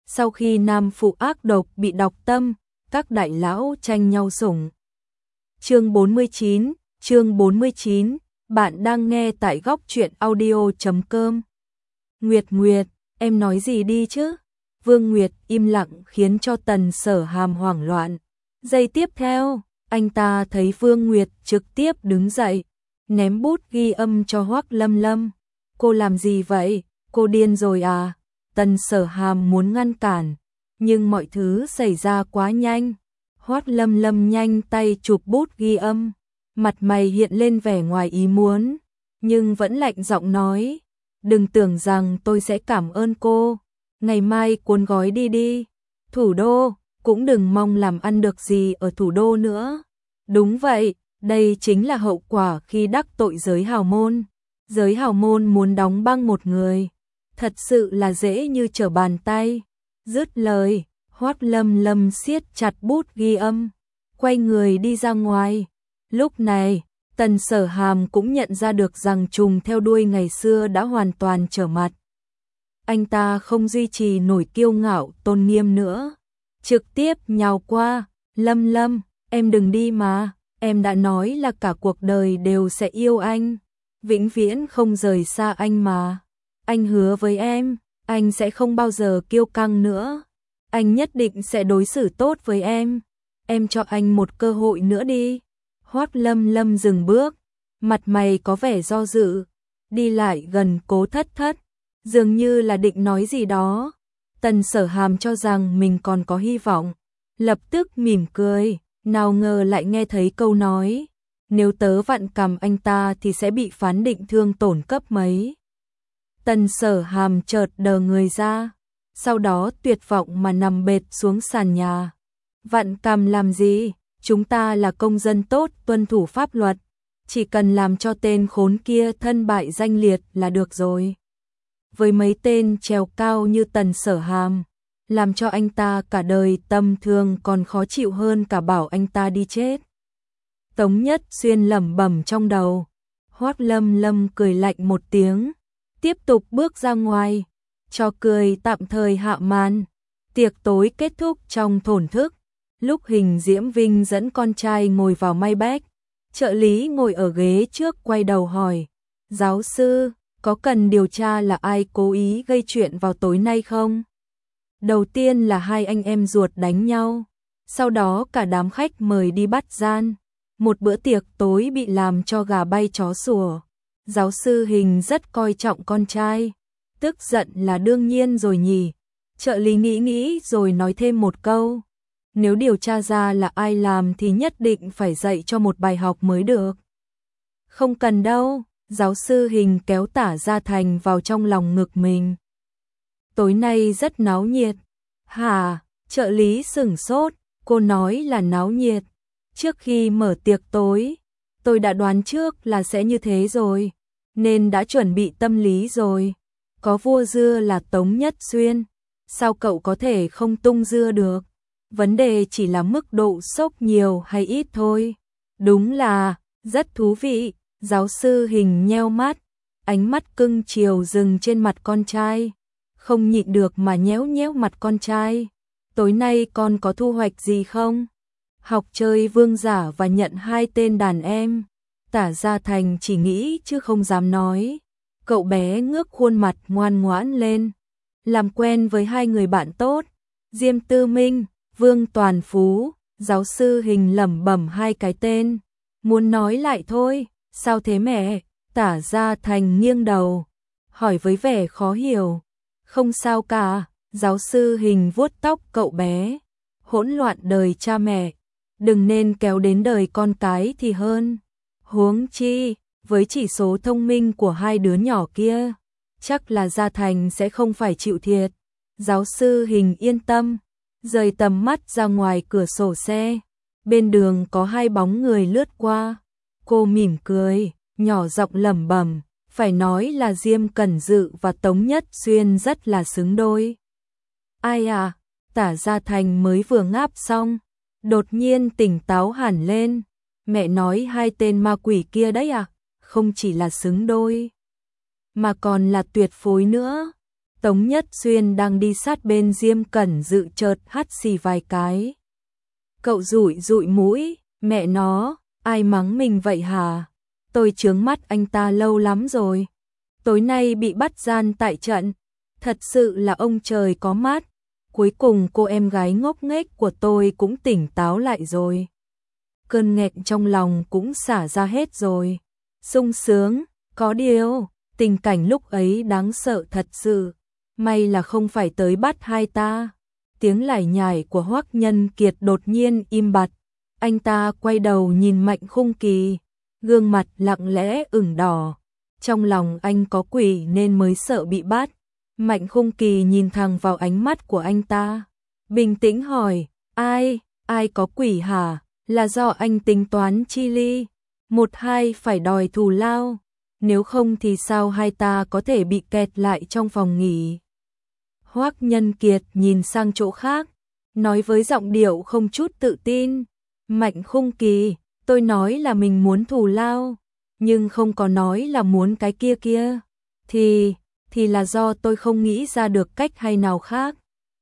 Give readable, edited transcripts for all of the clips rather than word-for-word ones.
Sau khi nam phụ ác độc bị đọc tâm, các đại lão tranh nhau sủng. Chương 49, bạn đang nghe tại góc truyện audio.com. Nguyệt Nguyệt, em nói gì đi chứ? Vương Nguyệt im lặng khiến cho Tần Sở Hàm hoảng loạn. Giây tiếp theo, anh ta thấy Vương Nguyệt trực tiếp đứng dậy, ném bút ghi âm cho Hoắc Lâm Lâm. Cô làm gì vậy? Cô điên rồi à? Tần Sở Hàm muốn ngăn cản, nhưng mọi thứ xảy ra quá nhanh. Hoắc Lâm Lâm nhanh tay chụp bút ghi âm, mặt mày hiện lên vẻ ngoài ý muốn, nhưng vẫn lạnh giọng nói, đừng tưởng rằng tôi sẽ cảm ơn cô, ngày mai cuốn gói đi đi, thủ đô, cũng đừng mong làm ăn được gì ở thủ đô nữa. Đúng vậy, đây chính là hậu quả khi đắc tội giới hào môn. Giới hào môn muốn đóng băng một người, thật sự là dễ như trở bàn tay. Dứt lời, Hoắc Lâm Lâm siết chặt bút ghi âm, quay người đi ra ngoài. Lúc này, Tần Sở Hàm cũng nhận ra được rằng trùng theo đuôi ngày xưa đã hoàn toàn trở mặt. Anh ta không duy trì nổi kiêu ngạo tôn nghiêm nữa, trực tiếp nhào qua, Lâm Lâm, em đừng đi mà, em đã nói là cả cuộc đời đều sẽ yêu anh, vĩnh viễn không rời xa anh mà. Anh hứa với em, anh sẽ không bao giờ kiêu căng nữa. Anh nhất định sẽ đối xử tốt với em cho anh một cơ hội nữa đi. Hoắc Lâm Lâm dừng bước, mặt mày có vẻ do dự, đi lại gần Cố Thất Thất, dường như là định nói gì đó. Tần Sở Hàm cho rằng mình còn có hy vọng, lập tức mỉm cười, nào ngờ lại nghe thấy câu nói, nếu tớ vặn cằm anh ta thì sẽ bị phán định thương tổn cấp mấy. Tần Sở Hàm chợt đờ người ra, sau đó tuyệt vọng mà nằm bệt xuống sàn nhà. Vặn cằm làm gì? Chúng ta là công dân tốt, tuân thủ pháp luật, chỉ cần làm cho tên khốn kia thân bại danh liệt là được rồi. Với mấy tên trèo cao như Tần Sở Hàm, làm cho anh ta cả đời tâm thương còn khó chịu hơn cả bảo anh ta đi chết. Tống Nhất Xuyên lẩm bẩm trong đầu. Hoắc Lâm Lâm cười lạnh một tiếng, tiếp tục bước ra ngoài, cho cười tạm thời hạ màn. Tiệc tối kết thúc trong thổn thức. Lúc Hình Diễm Vinh dẫn con trai ngồi vào Maybach, trợ lý ngồi ở ghế trước quay đầu hỏi, giáo sư, có cần điều tra là ai cố ý gây chuyện vào tối nay không? Đầu tiên là hai anh em ruột đánh nhau, sau đó cả đám khách mời đi bắt gian. Một bữa tiệc tối bị làm cho gà bay chó sủa. Giáo sư Hình rất coi trọng con trai, tức giận là đương nhiên rồi nhỉ. Trợ lý nghĩ rồi nói thêm một câu, nếu điều tra ra là ai làm thì nhất định phải dạy cho một bài học mới được. Không cần đâu, giáo sư Hình kéo Tả Gia Thành vào trong lòng ngực mình. Tối nay rất náo nhiệt. Hả? Trợ lý sửng sốt, cô nói là náo nhiệt. Trước khi mở tiệc tối, tôi đã đoán trước là sẽ như thế rồi, nên đã chuẩn bị tâm lý rồi. Có vua dưa là Tống Nhất Xuyên, sao cậu có thể không tung dưa được? Vấn đề chỉ là mức độ sốc nhiều hay ít thôi. Đúng là, rất thú vị. Giáo sư Hình nheo mắt, ánh mắt cưng chiều dừng trên mặt con trai, không nhịn được mà nhéo nhéo mặt con trai. Tối nay con có thu hoạch gì không? Học chơi vương giả và nhận 2 tên đàn em. Tả Gia Thành chỉ nghĩ chứ không dám nói. Cậu bé ngước khuôn mặt ngoan ngoãn lên, làm quen với 2 người bạn tốt, Diêm Tư Minh, Vương Toàn Phú. Giáo sư Hình lẩm bẩm 2 cái tên, muốn nói lại thôi. Sao thế mẹ? Tả Gia Thành nghiêng đầu, hỏi với vẻ khó hiểu. Không sao cả. Giáo sư Hình vuốt tóc cậu bé. Hỗn loạn đời cha mẹ, đừng nên kéo đến đời con cái thì hơn. Huống chi, với chỉ số thông minh của 2 đứa nhỏ kia, chắc là Gia Thành sẽ không phải chịu thiệt. Giáo sư Hình yên tâm, rời tầm mắt ra ngoài cửa sổ xe. Bên đường có 2 bóng người lướt qua. Cô mỉm cười, nhỏ giọng lẩm bẩm, phải nói là Diêm Cẩn Dự và Tống Nhất Xuyên rất là xứng đôi. Ai à? Tả Gia Thành mới vừa ngáp xong, đột nhiên tỉnh táo hẳn lên. Mẹ nói 2 tên ma quỷ kia đấy à? Không chỉ là xứng đôi, mà còn là tuyệt phối nữa. Tống Nhất Xuyên đang đi sát bên Diêm Cẩn Dự chợt hắt xì vài cái. Cậu rủi rụi mũi, mẹ nó, ai mắng mình vậy hả? Tôi chướng mắt anh ta lâu lắm rồi. Tối nay bị bắt gian tại trận, thật sự là ông trời có mắt. Cuối cùng cô em gái ngốc nghếch của tôi cũng tỉnh táo lại rồi. Cơn nghẹn trong lòng cũng xả ra hết rồi. Sung sướng, có điều, tình cảnh lúc ấy đáng sợ thật sự. May là không phải tới bắt hai ta. Tiếng lải nhải của Hoắc Nhân Kiệt đột nhiên im bặt. Anh ta quay đầu nhìn Mạnh Khung Kỳ, gương mặt lặng lẽ ửng đỏ. Trong lòng anh có quỷ nên mới sợ bị bắt. Mạnh Khung Kỳ nhìn thẳng vào ánh mắt của anh ta, bình tĩnh hỏi, ai có quỷ hả? Là do anh tính toán chi ly, một hai phải đòi thù lao, nếu không thì sao hai ta có thể bị kẹt lại trong phòng nghỉ? Hoắc Nhân Kiệt nhìn sang chỗ khác, nói với giọng điệu không chút tự tin, Mạnh Khung Kỳ, tôi nói là mình muốn thù lao, nhưng không có nói là muốn cái kia kia, thì là do tôi không nghĩ ra được cách hay nào khác.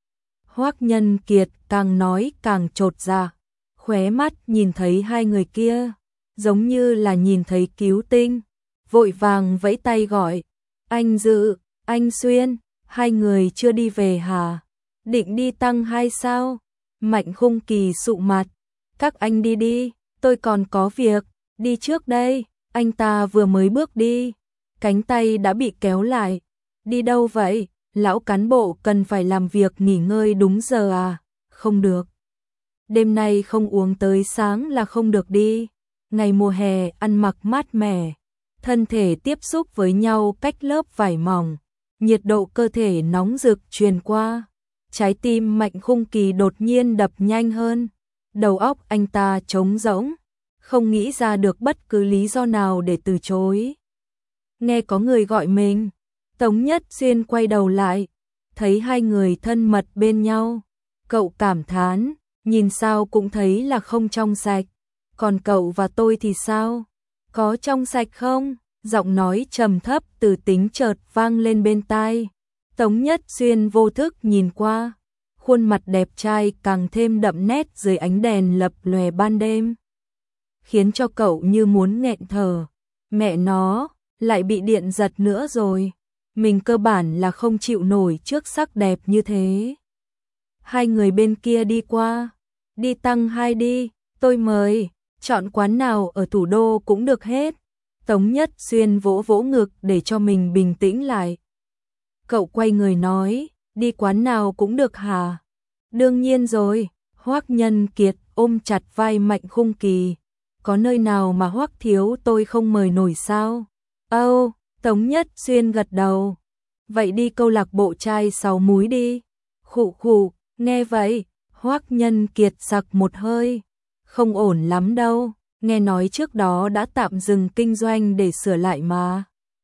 Hoắc Nhân Kiệt càng nói càng chột dạ, khóe mắt nhìn thấy hai người kia, giống như là nhìn thấy cứu tinh, vội vàng vẫy tay gọi, anh Dự, anh Xuyên, hai người chưa đi về hả? Định đi tăng 2 sao? Mạnh Khung Kỳ sụ mặt, các anh đi đi, tôi còn có việc, đi trước đây. Anh ta vừa mới bước đi, cánh tay đã bị kéo lại. Đi đâu vậy? Lão cán bộ cần phải làm việc nghỉ ngơi đúng giờ à? Không được. Đêm nay không uống tới sáng là không được đi. Ngày mùa hè ăn mặc mát mẻ, thân thể tiếp xúc với nhau cách lớp vải mỏng, nhiệt độ cơ thể nóng rực truyền qua. Trái tim Mạnh Khung Kỳ đột nhiên đập nhanh hơn, đầu óc anh ta trống rỗng, không nghĩ ra được bất cứ lý do nào để từ chối. Nghe có người gọi mình, Tống Nhất Xuyên quay đầu lại, thấy hai người thân mật bên nhau. Cậu cảm thán, nhìn sao cũng thấy là không trong sạch. Còn cậu và tôi thì sao? Có trong sạch không? Giọng nói trầm thấp từ tính chợt vang lên bên tai. Tống Nhất Xuyên vô thức nhìn qua, khuôn mặt đẹp trai càng thêm đậm nét dưới ánh đèn lập lòe ban đêm, khiến cho cậu như muốn nghẹn thở. Mẹ nó, lại bị điện giật nữa rồi. Mình cơ bản là không chịu nổi trước sắc đẹp như thế. Hai người bên kia đi qua, đi tăng 2 đi, tôi mời, chọn quán nào ở thủ đô cũng được hết. Tống Nhất Xuyên vỗ vỗ ngực để cho mình bình tĩnh lại. Cậu quay người nói, đi quán nào cũng được hả? Đương nhiên rồi. Hoắc Nhân Kiệt ôm chặt vai Mạnh Khung Kỳ. Có nơi nào mà Hoắc thiếu tôi không mời nổi sao? Âu, Tống Nhất Xuyên gật đầu. Vậy đi câu lạc bộ trai 6 múi đi. Khụ khụ, nghe vậy, Hoắc Nhân Kiệt sặc một hơi. Không ổn lắm đâu, nghe nói trước đó đã tạm dừng kinh doanh để sửa lại mà.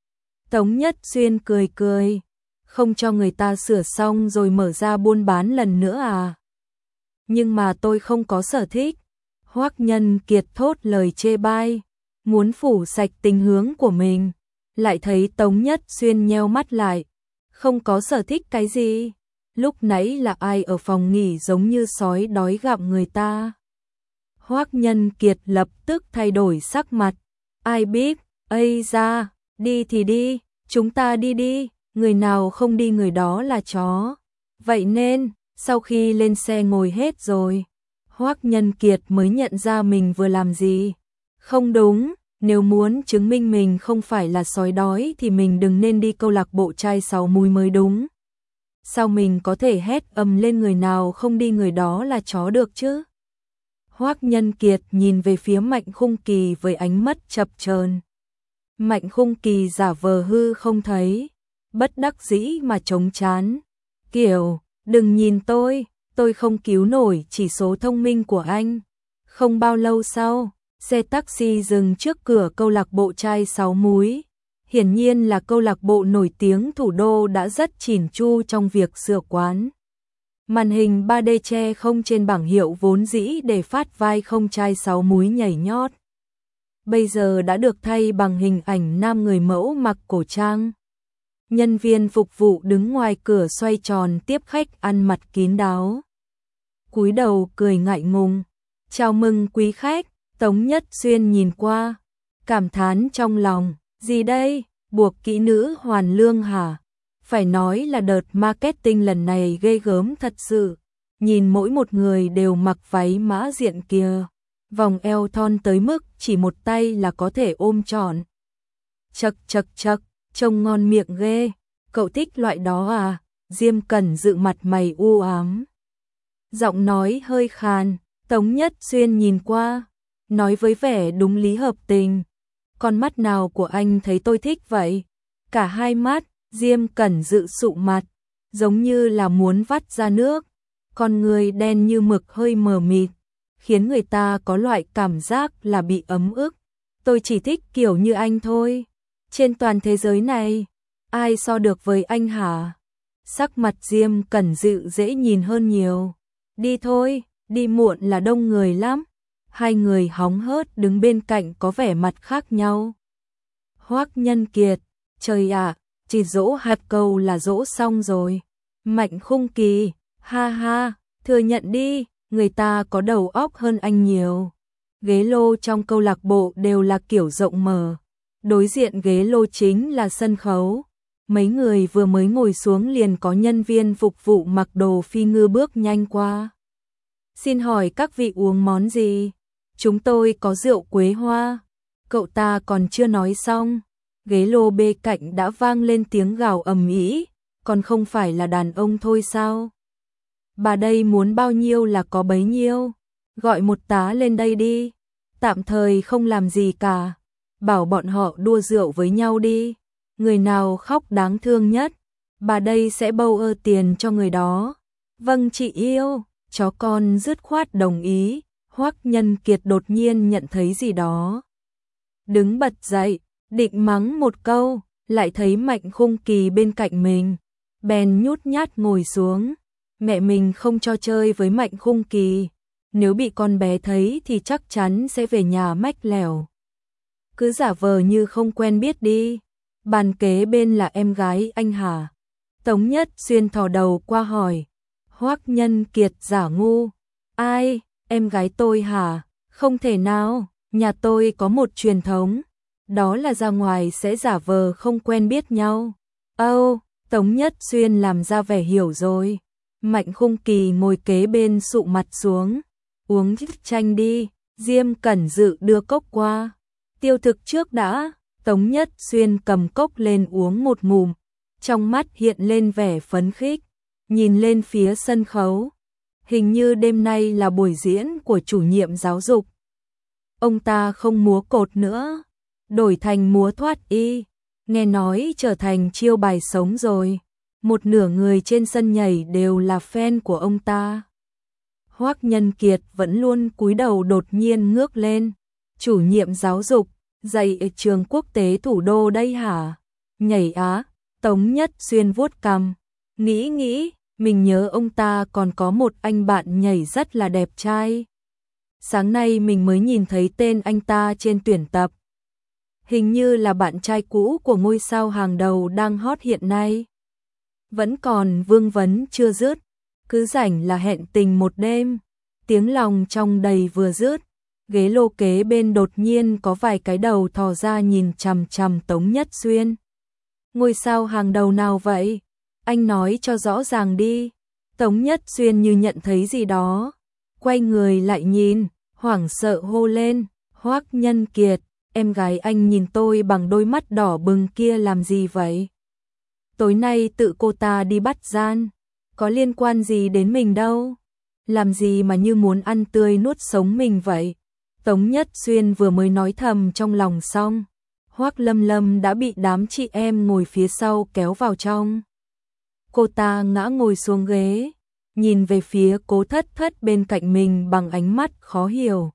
Tống Nhất Xuyên cười cười, không cho người ta sửa xong rồi mở ra buôn bán lần nữa à? Nhưng mà tôi không có sở thích. Hoắc Nhân Kiệt thốt lời chê bai, muốn phủ sạch tình hướng của mình. Lại thấy Tống Nhất Xuyên nheo mắt lại, không có sở thích cái gì? Lúc nãy là ai ở phòng nghỉ giống như sói đói gặm người ta? Hoắc Nhân Kiệt lập tức thay đổi sắc mặt. Ai biết, ây da, đi thì đi, chúng ta đi đi, người nào không đi người đó là chó. Vậy nên, sau khi lên xe ngồi hết rồi, Hoắc Nhân Kiệt mới nhận ra mình vừa làm gì. Không đúng, nếu muốn chứng minh mình không phải là sói đói thì mình đừng nên đi câu lạc bộ trai 6 múi mới đúng. Sao mình có thể hét ầm lên người nào không đi người đó là chó được chứ? Hoắc Nhân Kiệt nhìn về phía Mạnh Khung Kỳ với ánh mắt chập chờn. Mạnh Khung Kỳ giả vờ hư không thấy, bất đắc dĩ mà chống chán. Kiểu, đừng nhìn tôi không cứu nổi chỉ số thông minh của anh. Không bao lâu sau, xe taxi dừng trước cửa câu lạc bộ trai 6 múi. Hiển nhiên là câu lạc bộ nổi tiếng thủ đô đã rất chỉn chu trong việc sửa quán. Màn hình 3D che không trên bảng hiệu vốn dĩ để phát vai không trai 6 múi nhảy nhót. Bây giờ đã được thay bằng hình ảnh nam người mẫu mặc cổ trang. Nhân viên phục vụ đứng ngoài cửa xoay tròn tiếp khách ăn mặc kín đáo. Cúi đầu cười ngại ngùng. Chào mừng quý khách, Tống Nhất Xuyên nhìn qua. Cảm thán trong lòng, gì đây, buộc kỹ nữ hoàn lương hả? Phải nói là đợt marketing lần này ghê gớm thật sự. Nhìn mỗi một người đều mặc váy mã diện kia. Vòng eo thon tới mức chỉ một tay là có thể ôm trọn. Chậc chậc chậc, trông ngon miệng ghê. Cậu thích loại đó à? Diêm Cẩn Dự mặt mày u ám. Giọng nói hơi khàn, Tống Nhất Xuyên nhìn qua, nói với vẻ đúng lý hợp tình. Con mắt nào của anh thấy tôi thích vậy? Cả hai mắt, Diêm Cẩn Dự sụ mặt, giống như là muốn vắt ra nước. Con người đen như mực hơi mờ mịt, khiến người ta có loại cảm giác là bị ấm ức. Tôi chỉ thích kiểu như anh thôi. Trên toàn thế giới này, ai so được với anh hả? Sắc mặt Diêm Cẩn Dự dễ nhìn hơn nhiều. Đi thôi, đi muộn là đông người lắm. Hai người hóng hớt đứng bên cạnh có vẻ mặt khác nhau. Hoắc Nhân Kiệt, trời ạ, chỉ dỗ hạt câu là dỗ xong rồi. Mạnh Khung Kỳ, ha ha, thừa nhận đi, người ta có đầu óc hơn anh nhiều. Ghế lô trong câu lạc bộ đều là kiểu rộng mở. Đối diện ghế lô chính là sân khấu. Mấy người vừa mới ngồi xuống liền có nhân viên phục vụ mặc đồ phi ngư bước nhanh qua. Xin hỏi các vị uống món gì? Chúng tôi có rượu quế hoa. Cậu ta còn chưa nói xong, ghế lô bê cạnh đã vang lên tiếng gào ầm ĩ, còn không phải là đàn ông thôi sao? Bà đây muốn bao nhiêu là có bấy nhiêu, gọi một tá lên đây đi. Tạm thời không làm gì cả, bảo bọn họ đua rượu với nhau đi. Người nào khóc đáng thương nhất, bà đây sẽ bâu ơ tiền cho người đó. Vâng chị yêu, chó con dứt khoát đồng ý. Hoắc Nhân Kiệt đột nhiên nhận thấy gì đó. Đứng bật dậy, định mắng một câu, lại thấy Mạnh Khung Kỳ bên cạnh mình. Bèn nhút nhát ngồi xuống. Mẹ mình không cho chơi với Mạnh Khung Kỳ. Nếu bị con bé thấy thì chắc chắn sẽ về nhà mách lẻo. Cứ giả vờ như không quen biết đi. Bàn kế bên là em gái anh hả? Tống Nhất Xuyên thò đầu qua hỏi. Hoắc Nhân Kiệt giả ngu. Ai? Em gái tôi hả? Không thể nào, nhà tôi có một truyền thống, đó là ra ngoài sẽ giả vờ không quen biết nhau. Âu, Tống Nhất Xuyên làm ra vẻ hiểu rồi. Mạnh Khung Kỳ ngồi kế bên sụ mặt xuống. Uống chanh đi, Diêm Cẩn Dự đưa cốc qua. Tiêu thực trước đã, Tống Nhất Xuyên cầm cốc lên uống một ngụm. Trong mắt hiện lên vẻ phấn khích, nhìn lên phía sân khấu. Hình như đêm nay là buổi diễn của chủ nhiệm giáo dục. Ông ta không múa cột nữa, đổi thành múa thoát y. Nghe nói trở thành chiêu bài sống rồi. Một nửa người trên sân nhảy đều là fan của ông ta. Hoắc Nhân Kiệt vẫn luôn cúi đầu đột nhiên ngước lên. Chủ nhiệm giáo dục, dạy ở trường quốc tế thủ đô đây hả? Nhảy á, Tống Nhất Xuyên vuốt cằm. Nghĩ, mình nhớ ông ta còn có một anh bạn nhảy rất là đẹp trai. Sáng nay mình mới nhìn thấy tên anh ta trên tuyển tập. Hình như là bạn trai cũ của ngôi sao hàng đầu đang hot hiện nay. Vẫn còn vương vấn chưa dứt, cứ rảnh là hẹn tình một đêm. Tiếng lòng trong đầy vừa dứt, ghế lô kế bên đột nhiên có vài cái đầu thò ra nhìn chằm chằm Tống Nhất Xuyên. Ngôi sao hàng đầu nào vậy? Anh nói cho rõ ràng đi. Tống Nhất Xuyên như nhận thấy gì đó, quay người lại nhìn, hoảng sợ hô lên. Hoắc Nhân Kiệt, em gái anh nhìn tôi bằng đôi mắt đỏ bừng kia làm gì vậy? Tối nay tự cô ta đi bắt gian, có liên quan gì đến mình đâu. Làm gì mà như muốn ăn tươi nuốt sống mình vậy? Tống Nhất Xuyên vừa mới nói thầm trong lòng xong, Hoắc Lâm Lâm đã bị đám chị em ngồi phía sau kéo vào trong. Cô ta ngã ngồi xuống ghế, nhìn về phía Cố Thất Thất bên cạnh mình bằng ánh mắt khó hiểu.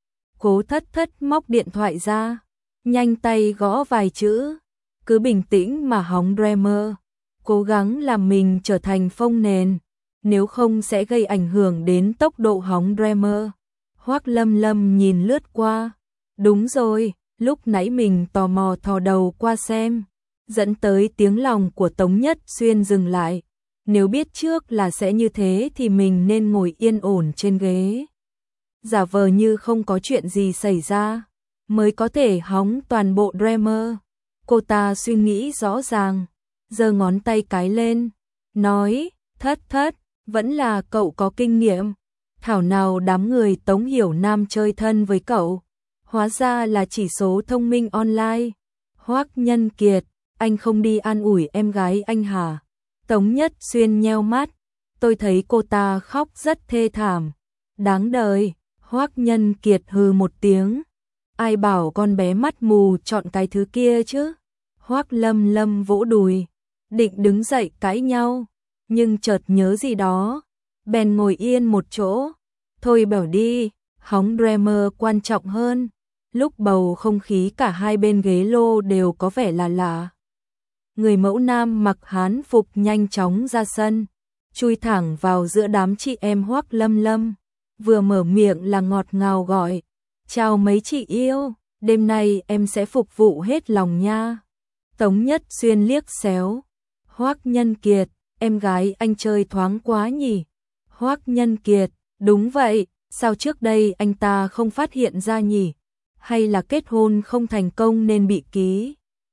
Cố Thất Thất móc điện thoại ra, nhanh tay gõ vài chữ. Cứ bình tĩnh mà hóng Dreamer, cố gắng làm mình trở thành phông nền, nếu không sẽ gây ảnh hưởng đến tốc độ hóng Dreamer. Hoắc Lâm Lâm nhìn lướt qua. Đúng rồi, lúc nãy mình tò mò thò đầu qua xem. dẫn tới tiếng lòng của Tống Nhất Xuyên dừng lại. Nếu biết trước là sẽ như thế thì mình nên ngồi yên ổn trên ghế, giả vờ như không có chuyện gì xảy ra, mới có thể hóng toàn bộ drama. Cô ta suy nghĩ rõ ràng, giơ ngón tay cái lên, nói, thất, vẫn là cậu có kinh nghiệm. Thảo nào đám người Tống Hiểu Nam chơi thân với cậu, hóa ra là chỉ số thông minh online. Hoắc Nhân Kiệt, anh không đi an ủi em gái anh hả? Tống Nhất Xuyên nheo mắt, tôi thấy cô ta khóc rất thê thảm. Đáng đời. Hoắc Nhân Kiệt hừ một tiếng, ai bảo con bé mắt mù chọn cái thứ kia chứ? Hoắc Lâm Lâm vỗ đùi, định đứng dậy cãi nhau, nhưng chợt nhớ gì đó, bèn ngồi yên một chỗ. Thôi bảo đi, hóng drama quan trọng hơn. Lúc bầu không khí cả hai bên ghế lô đều có vẻ là lạ. Người mẫu nam mặc hán phục nhanh chóng ra sân, chui thẳng vào giữa đám chị em Hoắc Lâm Lâm, vừa mở miệng là ngọt ngào gọi, chào mấy chị yêu, đêm nay em sẽ phục vụ hết lòng nha. Tống Nhất Xuyên liếc xéo, Hoắc Nhân Kiệt, em gái anh chơi thoáng quá nhỉ? Hoắc Nhân Kiệt, đúng vậy, sao trước đây anh ta không phát hiện ra nhỉ? Hay là kết hôn không thành công nên bị ký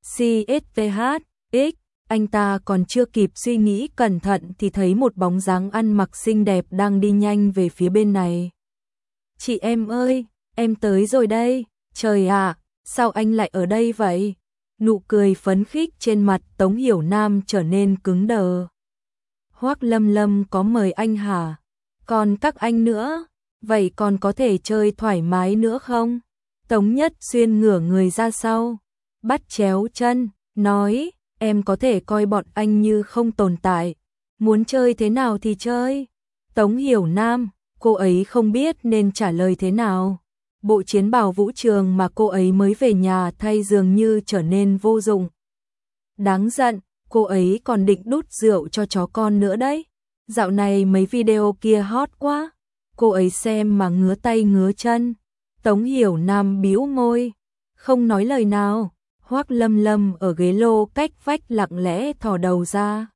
CSVH. Anh ta còn chưa kịp suy nghĩ cẩn thận thì thấy một bóng dáng ăn mặc xinh đẹp đang đi nhanh về phía bên này. Chị em ơi, em tới rồi đây. Trời ạ, sao anh lại ở đây vậy? Nụ cười phấn khích trên mặt Tống Hiểu Nam trở nên cứng đờ. Hoắc Lâm Lâm có mời anh hả? Còn các anh nữa, vậy còn có thể chơi thoải mái nữa không? Tống Nhất Xuyên ngửa người ra sau, bắt chéo chân, nói, em có thể coi bọn anh như không tồn tại, muốn chơi thế nào thì chơi. Tống Hiểu Nam, cô ấy không biết nên trả lời thế nào. Bộ chiến bào vũ trường mà cô ấy mới về nhà thay dường như trở nên vô dụng. Đáng giận, cô ấy còn định đút rượu cho chó con nữa đấy. Dạo này mấy video kia hot quá, cô ấy xem mà ngứa tay ngứa chân. Tống Hiểu Nam bĩu môi, không nói lời nào. Hoắc Lâm Lâm ở ghế lô cách vách lặng lẽ thò đầu ra,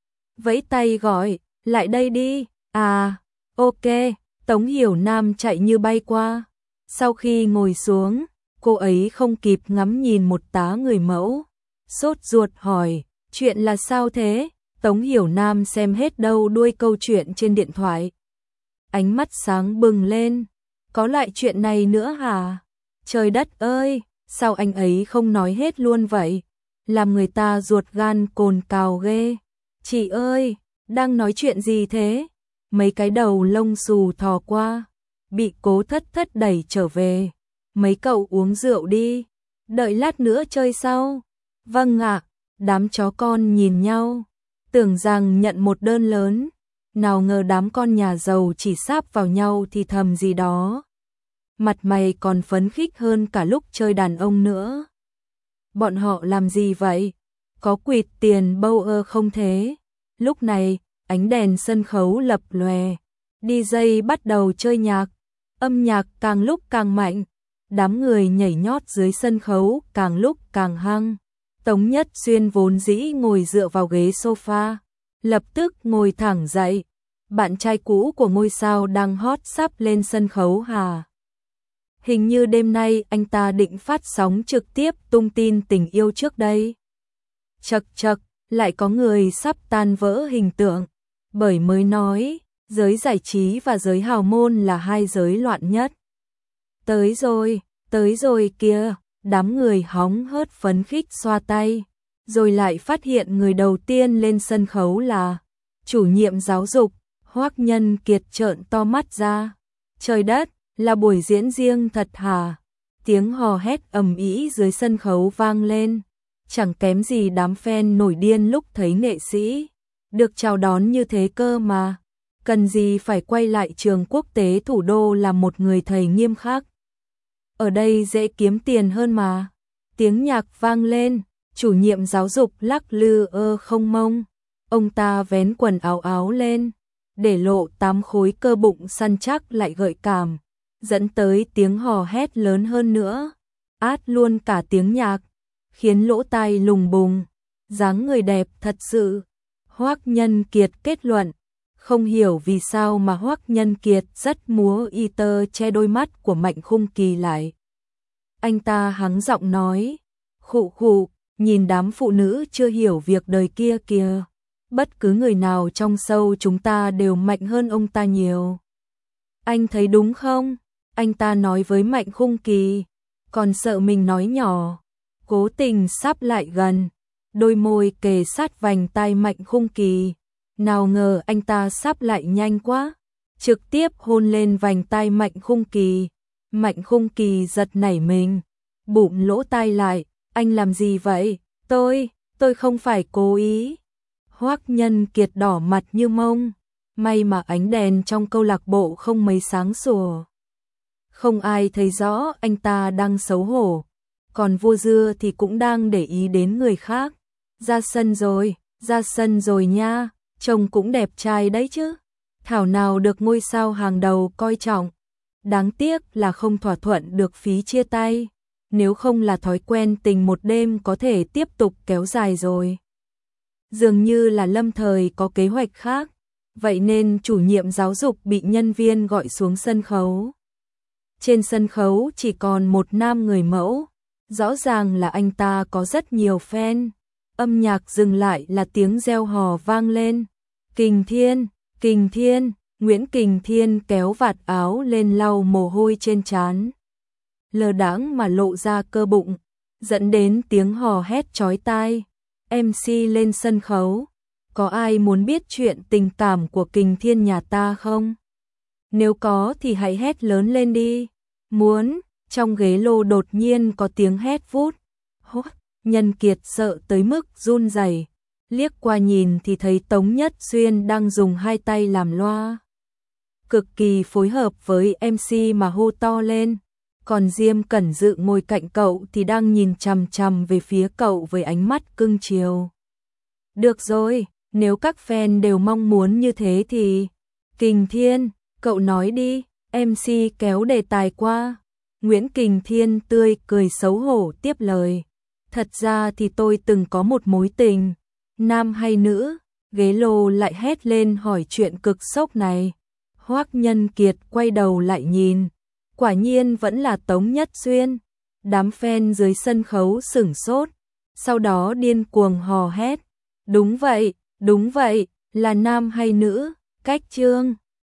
vẫy tay gọi, lại đây đi. À, ok. Tống Hiểu Nam chạy như bay qua. Sau khi ngồi xuống, cô ấy không kịp ngắm nhìn một tá người mẫu, sốt ruột hỏi, chuyện là sao thế? Tống Hiểu Nam xem hết đầu đuôi câu chuyện trên điện thoại, ánh mắt sáng bừng lên, có lại chuyện này nữa hả? Trời đất ơi, sao anh ấy không nói hết luôn vậy? Làm người ta ruột gan cồn cào ghê. Chị ơi, đang nói chuyện gì thế? Mấy cái đầu lông xù thò qua, bị Cố Thất đẩy trở về. Mấy cậu uống rượu đi, đợi lát nữa chơi sau. Vâng ạ. Đám chó con nhìn nhau, tưởng rằng nhận một đơn lớn, nào ngờ đám con nhà giàu chỉ sáp vào nhau thì thầm gì đó. Mặt mày còn phấn khích hơn cả lúc chơi đàn ông nữa. Bọn họ làm gì vậy? Có quỵt tiền bâu ơ không thế? Lúc này, ánh đèn sân khấu lập lòe, DJ bắt đầu chơi nhạc, âm nhạc càng lúc càng mạnh, đám người nhảy nhót dưới sân khấu càng lúc càng hăng. Tống Nhất Xuyên vốn dĩ ngồi dựa vào ghế sofa, lập tức ngồi thẳng dậy. Bạn trai cũ của ngôi sao đang hot sắp lên sân khấu hả? Hình như đêm nay anh ta định phát sóng trực tiếp tung tin tình yêu trước đây. Chậc chậc, lại có người sắp tan vỡ hình tượng, bởi mới nói, giới giải trí và giới hào môn là hai giới loạn nhất. Tới rồi kìa, đám người hóng hớt phấn khích xoa tay, rồi lại phát hiện người đầu tiên lên sân khấu là chủ nhiệm giáo dục. Hoắc Nhân Kiệt trợn to mắt ra, trời đất, là buổi diễn riêng thật hả? Tiếng hò hét ầm ĩ dưới sân khấu vang lên, chẳng kém gì đám fan nổi điên lúc thấy nghệ sĩ được chào đón như thế cơ mà. Cần gì phải quay lại trường quốc tế thủ đô làm một người thầy nghiêm khắc. Ở đây dễ kiếm tiền hơn mà. Tiếng nhạc vang lên, chủ nhiệm giáo dục lắc lư không mông. Ông ta vén quần áo lên, để lộ 8 khối cơ bụng săn chắc lại gợi cảm, dẫn tới tiếng hò hét lớn hơn nữa, át luôn cả tiếng nhạc, khiến lỗ tai lùng bùng. dáng người đẹp thật sự. Hoắc Nhân Kiệt kết luận, không hiểu vì sao mà Hoắc Nhân Kiệt rất múa y tơ che đôi mắt của Mạnh Khung Kỳ lại. Anh ta hắng giọng nói, khụ khụ, nhìn đám phụ nữ chưa hiểu việc đời kia kìa. Bất cứ người nào trong show chúng ta đều mạnh hơn ông ta nhiều. Anh thấy đúng không? Anh ta nói với Mạnh Khung Kỳ, còn sợ mình nói nhỏ, cố tình sắp lại gần, đôi môi kề sát vành tai Mạnh Khung Kỳ. Nào ngờ anh ta sắp lại nhanh quá, trực tiếp hôn lên vành tai Mạnh Khung Kỳ. Mạnh Khung Kỳ giật nảy mình, bụm lỗ tai lại, anh làm gì vậy? Tôi không phải cố ý. Hoắc Nhân Kiệt đỏ mặt như mông, may mà ánh đèn trong câu lạc bộ không mấy sáng sủa. Không ai thấy rõ anh ta đang xấu hổ, còn Vô Dưa thì cũng đang để ý đến người khác. Ra sân rồi nha, trông cũng đẹp trai đấy chứ. Thảo nào được ngôi sao hàng đầu coi trọng. Đáng tiếc là không thỏa thuận được phí chia tay, nếu không là thói quen tình một đêm có thể tiếp tục kéo dài rồi. Dường như là Lâm Thời có kế hoạch khác, vậy nên chủ nhiệm giáo dục bị nhân viên gọi xuống sân khấu. Trên sân khấu chỉ còn một nam người mẫu, rõ ràng là anh ta có rất nhiều fan. Âm nhạc dừng lại là tiếng reo hò vang lên. Kình Thiên, Nguyễn Kình Thiên kéo vạt áo lên lau mồ hôi trên trán. Lờ đãng mà lộ ra cơ bụng, dẫn đến tiếng hò hét chói tai. MC lên sân khấu, có ai muốn biết chuyện tình cảm của Kình Thiên nhà ta không? Nếu có thì hãy hét lớn lên đi. Muốn, trong ghế lô đột nhiên có tiếng hét vút. Hoắc Nhân Kiệt sợ tới mức run rẩy, liếc qua nhìn thì thấy Tống Nhất Xuyên đang dùng hai tay làm loa. Cực kỳ phối hợp với MC mà hô to lên. Còn Diêm Cẩn Dự ngồi cạnh cậu thì đang nhìn chằm chằm về phía cậu với ánh mắt cưng chiều. Được rồi, nếu các fan đều mong muốn như thế thì... Kình Thiên, cậu nói đi, MC kéo đề tài qua. Nguyễn Kình Thiên tươi cười xấu hổ tiếp lời. Thật ra thì tôi từng có một mối tình, nam hay nữ? Ghế lô lại hét lên hỏi chuyện cực sốc này. Hoắc Nhân Kiệt quay đầu lại nhìn, quả nhiên vẫn là Tống Nhất Xuyên. Đám fan dưới sân khấu sửng sốt, sau đó điên cuồng hò hét. Đúng vậy, là nam hay nữ? Cách chương